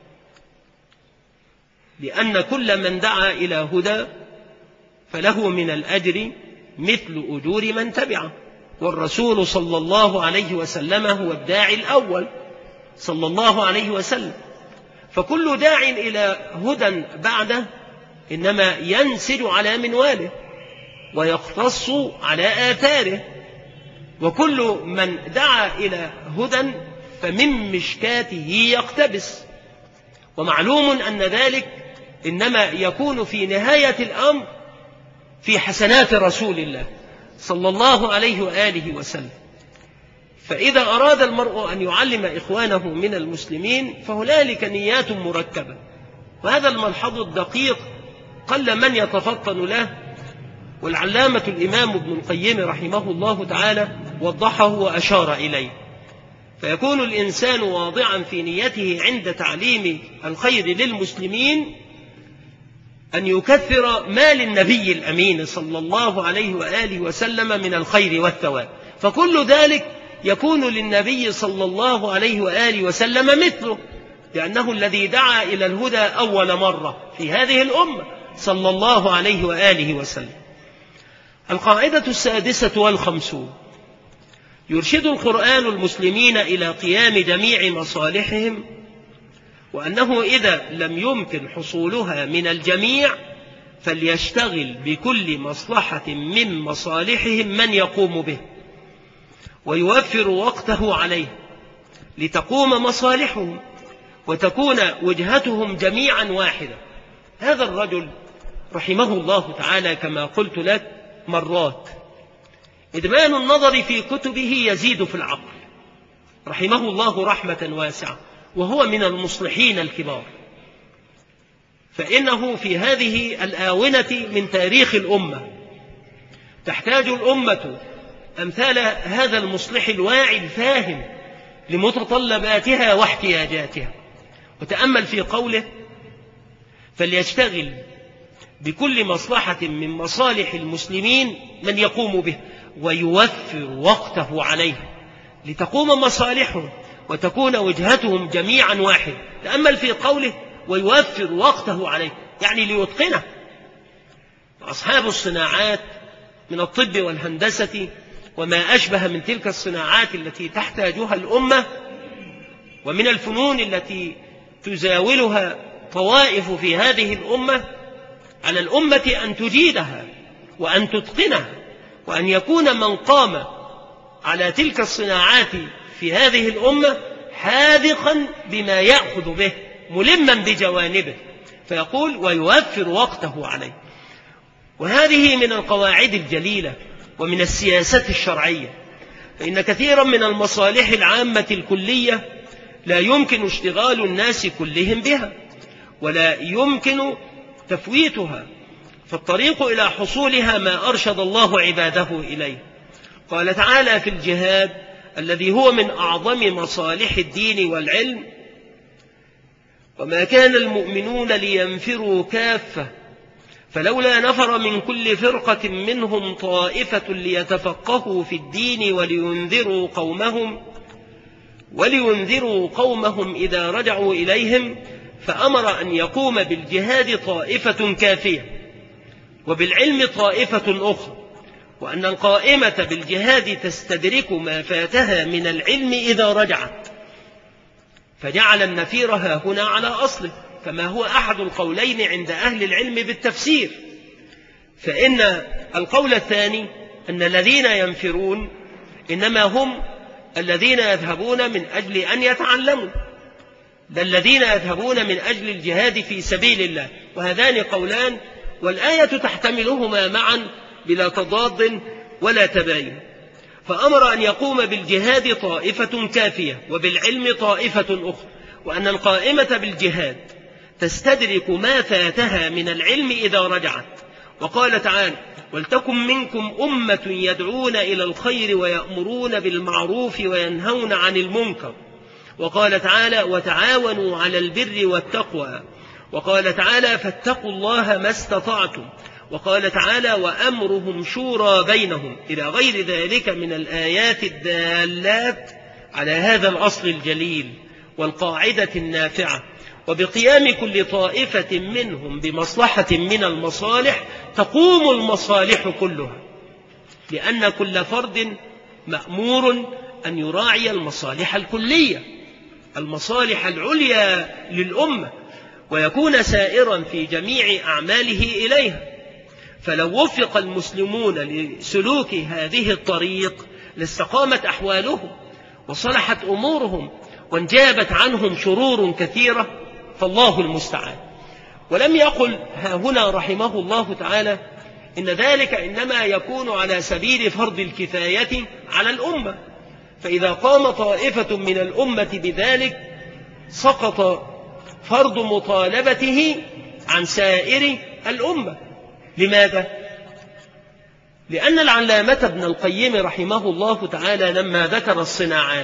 لأن كل من دعا إلى هدى فله من الأجر مثل أجور من تبعه، والرسول صلى الله عليه وسلم هو الداعي الأول صلى الله عليه وسلم، فكل داع إلى هدى بعده إنما ينسج على منواله ويختص على آثاره، وكل من دعا إلى هدى فمن مشكاته يقتبس. ومعلوم أن ذلك إنما يكون في نهاية الأمر في حسنات رسول الله صلى الله عليه وآله وسلم. فإذا أراد المرء أن يعلم إخوانه من المسلمين فهنالك نيات مركبة، وهذا الملحظ الدقيق قل من يتفطن له، والعلامة الإمام ابن القيم رحمه الله تعالى وضحه وأشار إليه. فيكون الإنسان واضعا في نيته عند تعليم الخير للمسلمين أن يكثر مال النبي الأمين صلى الله عليه وآله وسلم من الخير والثواب، فكل ذلك يكون للنبي صلى الله عليه وآله وسلم مثله، لأنه الذي دعا إلى الهدى أول مرة في هذه الأمة صلى الله عليه وآله وسلم. القاعدة 56 يرشد القرآن المسلمين إلى قيام جميع مصالحهم، وأنه إذا لم يمكن حصولها من الجميع فليشتغل بكل مصلحة من مصالحهم من يقوم به، ويوفر وقته عليه لتقوم مصالحهم وتكون وجهتهم جميعا واحدة. هذا الرجل رحمه الله تعالى كما قلت لك مرات إدمان النظر في كتبه يزيد في العقل، رحمه الله رحمة واسعة، وهو من المصلحين الكبار، فإنه في هذه الآونة من تاريخ الأمة تحتاج الأمة أمثال هذا المصلح الواعي الفاهم لمتطلباتها واحتياجاتها. وتأمل في قوله: فليشتغل بكل مصلحة من مصالح المسلمين من يقوم به ويوفر وقته عليه لتقوم مصالحهم وتكون وجهتهم جميعا واحد. تأمل في قوله: ويوفر وقته عليه، يعني ليتقنه. أصحاب الصناعات من الطب والهندسة وما أشبه من تلك الصناعات التي تحتاجها الأمة، ومن الفنون التي تزاولها طوائف في هذه الأمة، على الأمة أن تجيدها وأن تتقنها، وأن يكون من قام على تلك الصناعات في هذه الأمة حاذقا بما يأخذ به ملما بجوانبه، فيقول: ويوفر وقته عليه. وهذه من القواعد الجليلة ومن السياسة الشرعية، فإن كثيرا من المصالح العامة الكلية لا يمكن اشتغال الناس كلهم بها ولا يمكن تفويتها، فالطريق إلى حصولها ما أرشد الله عباده إليه. قال تعالى في الجهاد الذي هو من أعظم مصالح الدين والعلم: وما كان المؤمنون لينفروا كافة فلولا نفر من كل فرقة منهم طائفة ليتفقهوا في الدين ولينذروا قومهم إذا رجعوا إليهم، فأمر أن يقوم بالجهاد طائفة كافية وبالعلم طائفة أخرى، وأن القائمة بالجهاد تستدرك ما فاتها من العلم إذا رجعت، فجعل النفير هنا على أصله، كما هو أحد القولين عند أهل العلم بالتفسير. فإن القول الثاني أن الذين ينفرون إنما هم الذين يذهبون من أجل أن يتعلموا، بل الذين يذهبون من أجل الجهاد في سبيل الله، وهذان قولان والآية تحتملهما معا بلا تضاد ولا تباين. فأمر أن يقوم بالجهاد طائفة كافية وبالعلم طائفة أخرى، وأن القائمة بالجهاد تستدرك ما فاتها من العلم إذا رجعت. وقال تعالى: ولتكن منكم أمة يدعون إلى الخير ويأمرون بالمعروف وينهون عن المنكر. وقال تعالى: وتعاونوا على البر والتقوى. وقال تعالى: فاتقوا الله ما استطعتم. وقال تعالى: وأمرهم شورى بينهم، إلى غير ذلك من الآيات الدالات على هذا الأصل الجليل والقاعدة النافعة. وبقيام كل طائفة منهم بمصلحة من المصالح تقوم المصالح كلها، لأن كل فرد مأمور أن يراعي المصالح الكلية، المصالح العليا للأمة، ويكون سائرا في جميع أعماله إليها. فلو وفق المسلمون لسلوك هذه الطريق لاستقامت أحوالهم وصلحت أمورهم وانجابت عنهم شرور كثيرة، فالله المستعان. ولم يقل هنا رحمه الله تعالى إن ذلك إنما يكون على سبيل فرض الكفاية على الأمة، فإذا قام طائفة من الأمة بذلك سقط فرض مطالبته عن سائر الأمة. لماذا؟ لأن العلامة ابن القيم رحمه الله تعالى لما ذكر الصناعات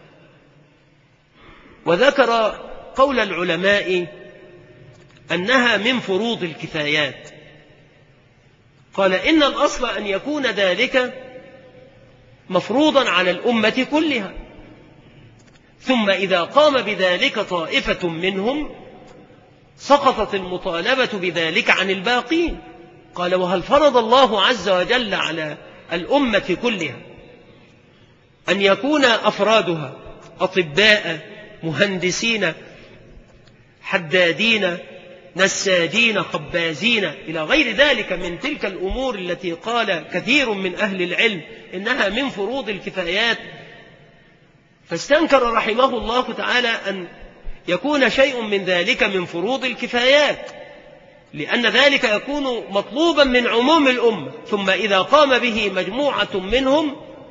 وذكر قول العلماء أنها من فروض الكفايات، قال إن الأصل أن يكون ذلك مفروضا على الأمة كلها، ثم إذا قام بذلك طائفة منهم سقطت المطالبة بذلك عن الباقين. قال: وهل فرض الله عز وجل على الأمة كلها أن يكون أفرادها أطباء، مهندسين، حدادين، نساجين، خبازين، إلى غير ذلك من تلك الأمور التي قال كثير من أهل العلم إنها من فروض الكفايات؟ فاستنكر رحمه الله تعالى أن يكون شيء من ذلك من فروض الكفايات، لأن ذلك يكون مطلوبا من عموم الأمة، ثم إذا قام به مجموعة منهم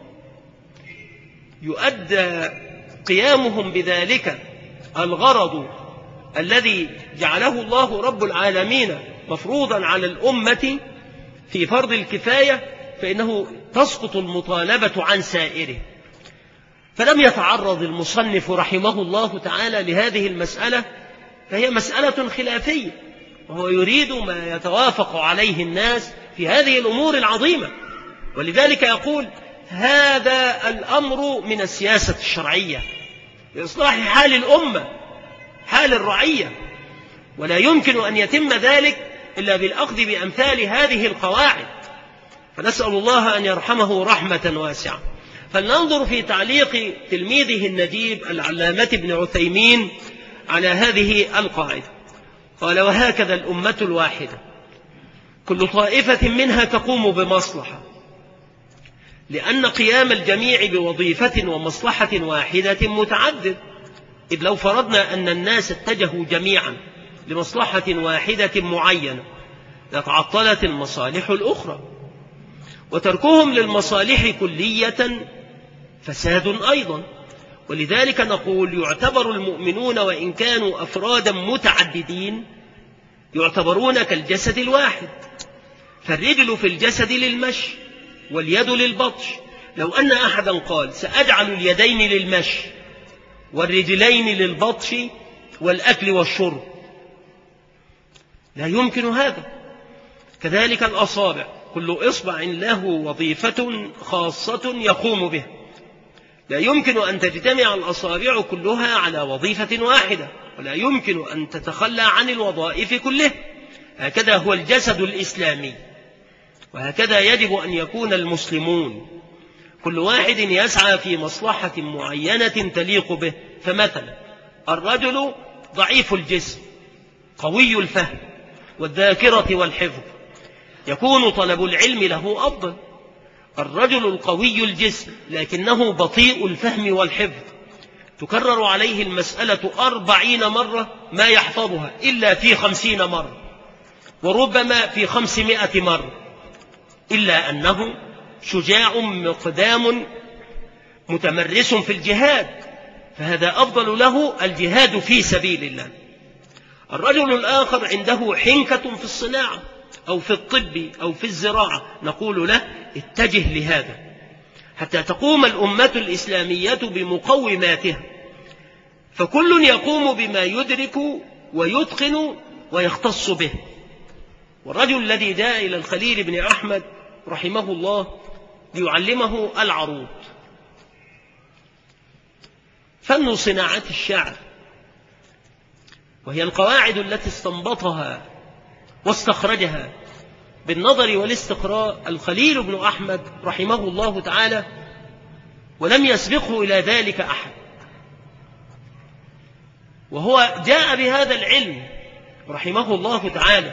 يؤدى قيامهم بذلك الغرض الذي جعله الله رب العالمين مفروضا على الأمة في فرض الكفاية، فإنه تسقط المطالبة عن سائره. فلم يتعرض المصنف رحمه الله تعالى لهذه المسألة، فهي مسألة خلافية، وهو يريد ما يتوافق عليه الناس في هذه الأمور العظيمة، ولذلك يقول: هذا الأمر من السياسة الشرعية لإصلاح حال الأمة، حال الرعية، ولا يمكن أن يتم ذلك إلا بالأخذ بأمثال هذه القواعد. فنسأل الله أن يرحمه رحمة واسعة. فلننظر في تعليق تلميذه النجيب العلامة ابن عثيمين على هذه القاعدة. قال: وهكذا الأمة الواحدة كل طائفة منها تقوم بمصلحة، لأن قيام الجميع بوظيفة ومصلحة واحدة متعدد، إذ لو فرضنا أن الناس اتجهوا جميعا لمصلحة واحدة معينة لتعطلت المصالح الأخرى، وتركهم للمصالح كلية فساد أيضا. ولذلك نقول: يعتبر المؤمنون وإن كانوا أفرادا متعددين يعتبرون كالجسد الواحد، فالرجل في الجسد للمشي واليد للبطش، لو أن أحدا قال سأجعل اليدين للمشي والرجلين للبطش والأكل والشرب، لا يمكن هذا. كذلك الأصابع، كل إصبع له وظيفة خاصة يقوم بها، لا يمكن أن تجتمع الأصابع كلها على وظيفة واحدة، ولا يمكن أن تتخلى عن الوظائف كلها. هكذا هو الجسد الإسلامي، وهكذا يجب أن يكون المسلمون، كل واحد يسعى في مصلحة معينة تليق به. فمثلا الرجل ضعيف الجسم قوي الفهم والذاكرة والحفظ، يكون طلب العلم له أفضل. الرجل القوي الجسم لكنه بطيء الفهم والحفظ، تكرر عليه المسألة 40 مرة ما يحفظها إلا في 50 مرة، وربما في 500 مرة، إلا أنه شجاع مقدام متمرس في الجهاد، فهذا أفضل له الجهاد في سبيل الله. الرجل الآخر عنده حنكة في الصناعة أو في الطب أو في الزراعة، نقول له اتجه لهذا حتى تقوم الأمة الإسلامية بمقوماتها، فكل يقوم بما يدرك ويتقن ويختص به. والرجل الذي جاء إلى الخليل بن أحمد رحمه الله ليعلمه العروض، فن صناعة الشعر، وهي القواعد التي استنبطها واستخرجها بالنظر والاستقراء الخليل بن أحمد رحمه الله تعالى، ولم يسبقه إلى ذلك أحد. وهو جاء بهذا العلم رحمه الله تعالى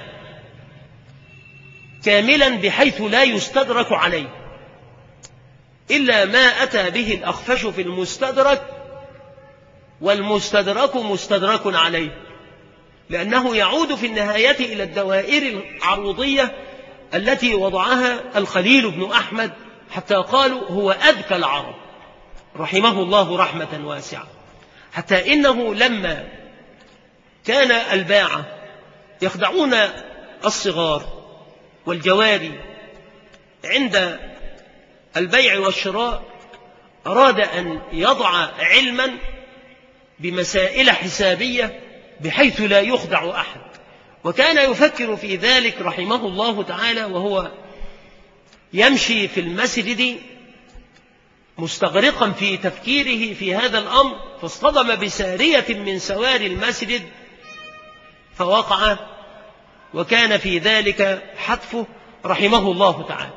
كاملا بحيث لا يستدرك عليه إلا ما أتى به الأخفش في المستدرك، والمستدرك مستدرك عليه، لأنه يعود في النهاية إلى الدوائر العروضية التي وضعها الخليل بن أحمد، حتى قالوا هو أذكى العرب رحمه الله رحمة واسعة. حتى إنه لما كان الباعة يخدعون الصغار والجواري عند البيع والشراء، أراد أن يضع علما بمسائل حسابية بحيث لا يخدع أحد، وكان يفكر في ذلك رحمه الله تعالى وهو يمشي في المسجد مستغرقا في تفكيره في هذا الأمر، فاصطدم بسارية من سواري المسجد فوقع، وكان في ذلك حتفه رحمه الله تعالى.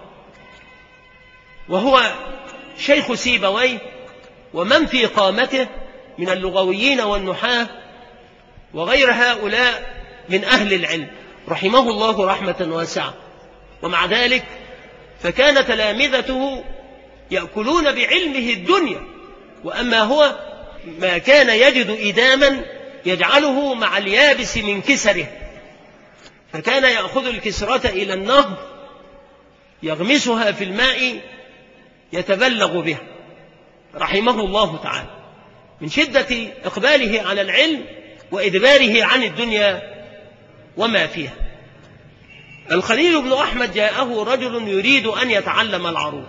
وهو شيخ سيبويه ومن في قامته من اللغويين والنحاة وغير هؤلاء من أهل العلم رحمه الله رحمة واسعة. ومع ذلك فكان تلامذته يأكلون بعلمه الدنيا، وأما هو ما كان يجد إداما يجعله مع اليابس من كسره، فكان يأخذ الكسرة إلى النهر يغمسها في الماء يتبلغ بها رحمه الله تعالى، من شدة إقباله على العلم وإدباره عن الدنيا وما فيها. الخليل بن أحمد جاءه رجل يريد أن يتعلم العروض،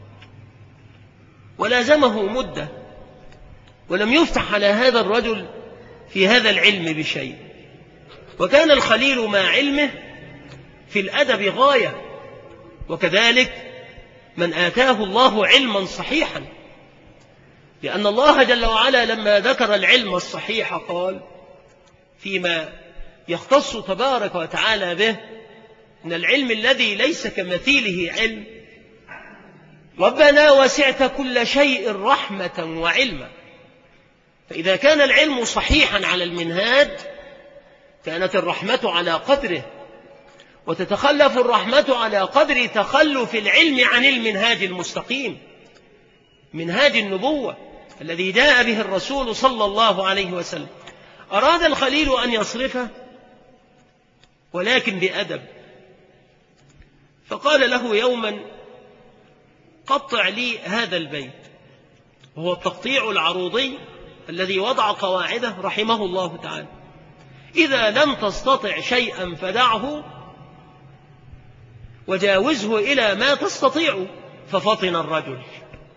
ولازمه مدة، ولم يفتح على هذا الرجل في هذا العلم بشيء. وكان الخليل مع علمه في الأدب غاية، وكذلك من آتاه الله علما صحيحا، لأن الله جل وعلا لما ذكر العلم الصحيح قال فيما يختص تبارك وتعالى به إن العلم الذي ليس كمثيله علم، ربنا وسعت كل شيء رحمة وعلما. فإذا كان العلم صحيحا على المنهاج كانت الرحمة على قدره، وتتخلف الرحمة على قدر تخلف العلم عن المنهاج المستقيم، منهاج النبوة الذي جاء به الرسول صلى الله عليه وسلم. أراد الخليل أن يصرفه ولكن بأدب، فقال له يوما قطع لي هذا البيت، وهو التقطيع العروضي الذي وضع قواعده رحمه الله تعالى: إذا لم تستطع شيئا فدعه وجاوزه إلى ما تستطيع. ففطن الرجل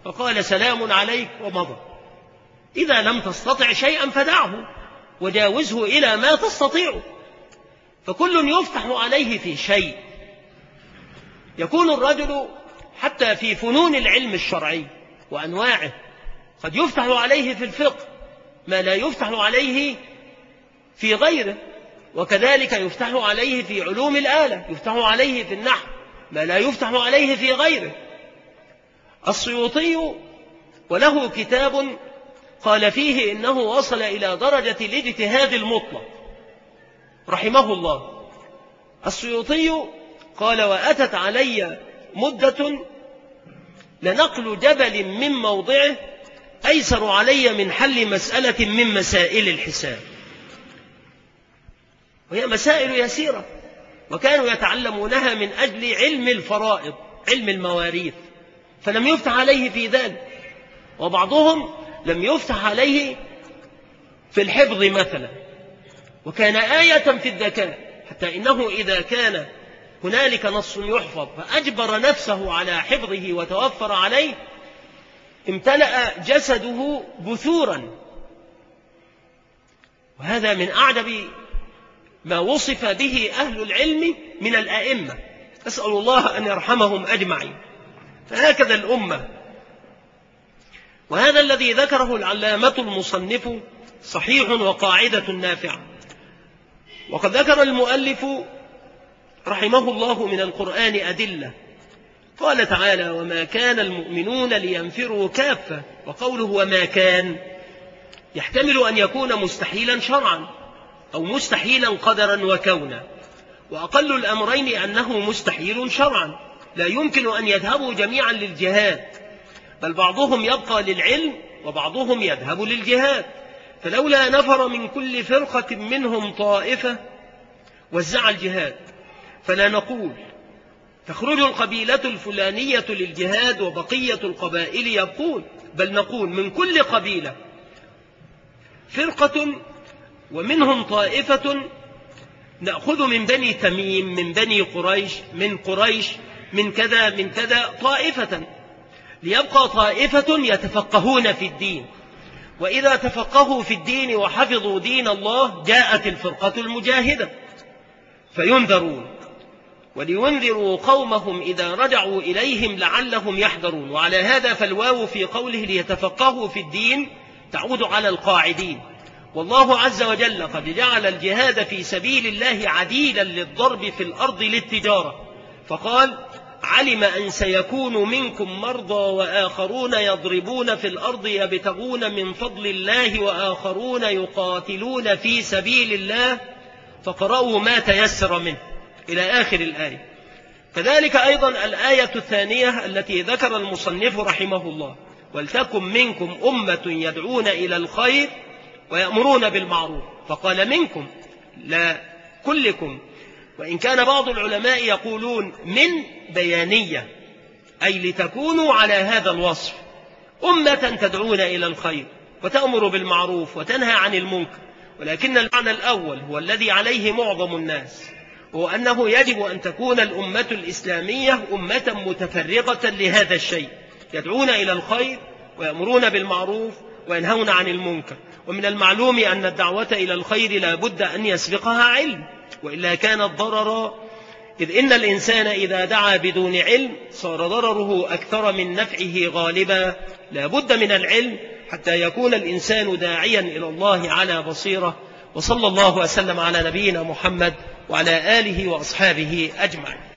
فقال سلام عليك ومضى. إذا لم تستطع شيئا فدعه وجاوزه إلى ما تستطيع. فكل يفتح عليه في شيء. يكون الرجل حتى في فنون العلم الشرعي وأنواعه قد يفتح عليه في الفقه ما لا يفتح عليه في غيره، وكذلك يفتح عليه في علوم الآلة، يفتح عليه في النحو ما لا يفتح عليه في غيره. السيوطي وله كتاب قال فيه إنه وصل إلى درجة الاجتهاد المطلق رحمه الله. السيوطي قال: وأتت علي مدة لنقل جبل من موضعه أيسر علي من حل مسألة من مسائل الحساب، وهي مسائل يسيرة، وكانوا يتعلمونها من أجل علم الفرائض، علم المواريث، فلم يفتح عليه في ذلك. وبعضهم لم يفتح عليه في الحفظ مثلا، وكان آية في الذكاء، حتى إنه إذا كان هنالك نص يحفظ فأجبر نفسه على حفظه وتوفر عليه امتلأ جسده بثورا. وهذا من أعجب ما وصف به أهل العلم من الأئمة، أسأل الله أن يرحمهم أجمعين. فهكذا الأمة. وهذا الذي ذكره العلامة المصنف صحيح وقاعدة نافعة. وقد ذكر المؤلف رحمه الله من القرآن أدلة. قال تعالى: وما كان المؤمنون لينفروا كافة. وقوله وما كان يحتمل أن يكون مستحيلا شرعا أو مستحيلا قدرا وكونا، وأقل الأمرين أنه مستحيل شرعا، لا يمكن أن يذهبوا جميعا للجهاد، بل بعضهم يبقى للعلم وبعضهم يذهب للجهاد. فلولا نفر من كل فرقة منهم طائفة وزع الجهاد، فلا نقول تخرج القبيلة الفلانية للجهاد وبقية القبائل يبقون، بل نقول من كل قبيلة فرقة ومنهم طائفة، نأخذ من بني تميم، من بني قريش، من قريش، من كذا من كذا طائفة، ليبقى طائفة يتفقهون في الدين. وإذا تفقهوا في الدين وحفظوا دين الله جاءت الفرقة المجاهدة فينذرون، ولينذروا قومهم إذا رجعوا إليهم لعلهم يحذرون. وعلى هذا فالواو في قوله ليتفقهوا في الدين تعود على القاعدين. والله عز وجل قد جعل الجهاد في سبيل الله عديلا للضرب في الأرض للتجارة، فقال: علم أن سيكون منكم مرضى وآخرون يضربون في الأرض يبتغون من فضل الله وآخرون يقاتلون في سبيل الله فقرأوا ما تيسر منه إلى آخر الآية. كذلك أيضا الآية الثانية التي ذكر المصنف رحمه الله: ولتكن منكم أمة يدعون إلى الخير ويأمرون بالمعروف، فقال منكم لا كلكم. وإن كان بعض العلماء يقولون من بيانية، أي لتكونوا على هذا الوصف أمة تدعون إلى الخير وتأمر بالمعروف وتنهى عن المنكر. ولكن المعنى الأول هو الذي عليه معظم الناس، هو أنه يجب أن تكون الأمة الإسلامية أمة متفرقة لهذا الشيء، يدعون إلى الخير ويأمرون بالمعروف وينهون عن المنكر. ومن المعلوم أن الدعوة إلى الخير لا بد أن يسبقها علم، وإلا كانت ضررا، إذ إن الإنسان إذا دعا بدون علم صار ضرره أكثر من نفعه غالبا. لا بد من العلم حتى يكون الإنسان داعيا إلى الله على بصيرة. وصلى الله وسلم على نبينا محمد وعلى آله وأصحابه أجمعين.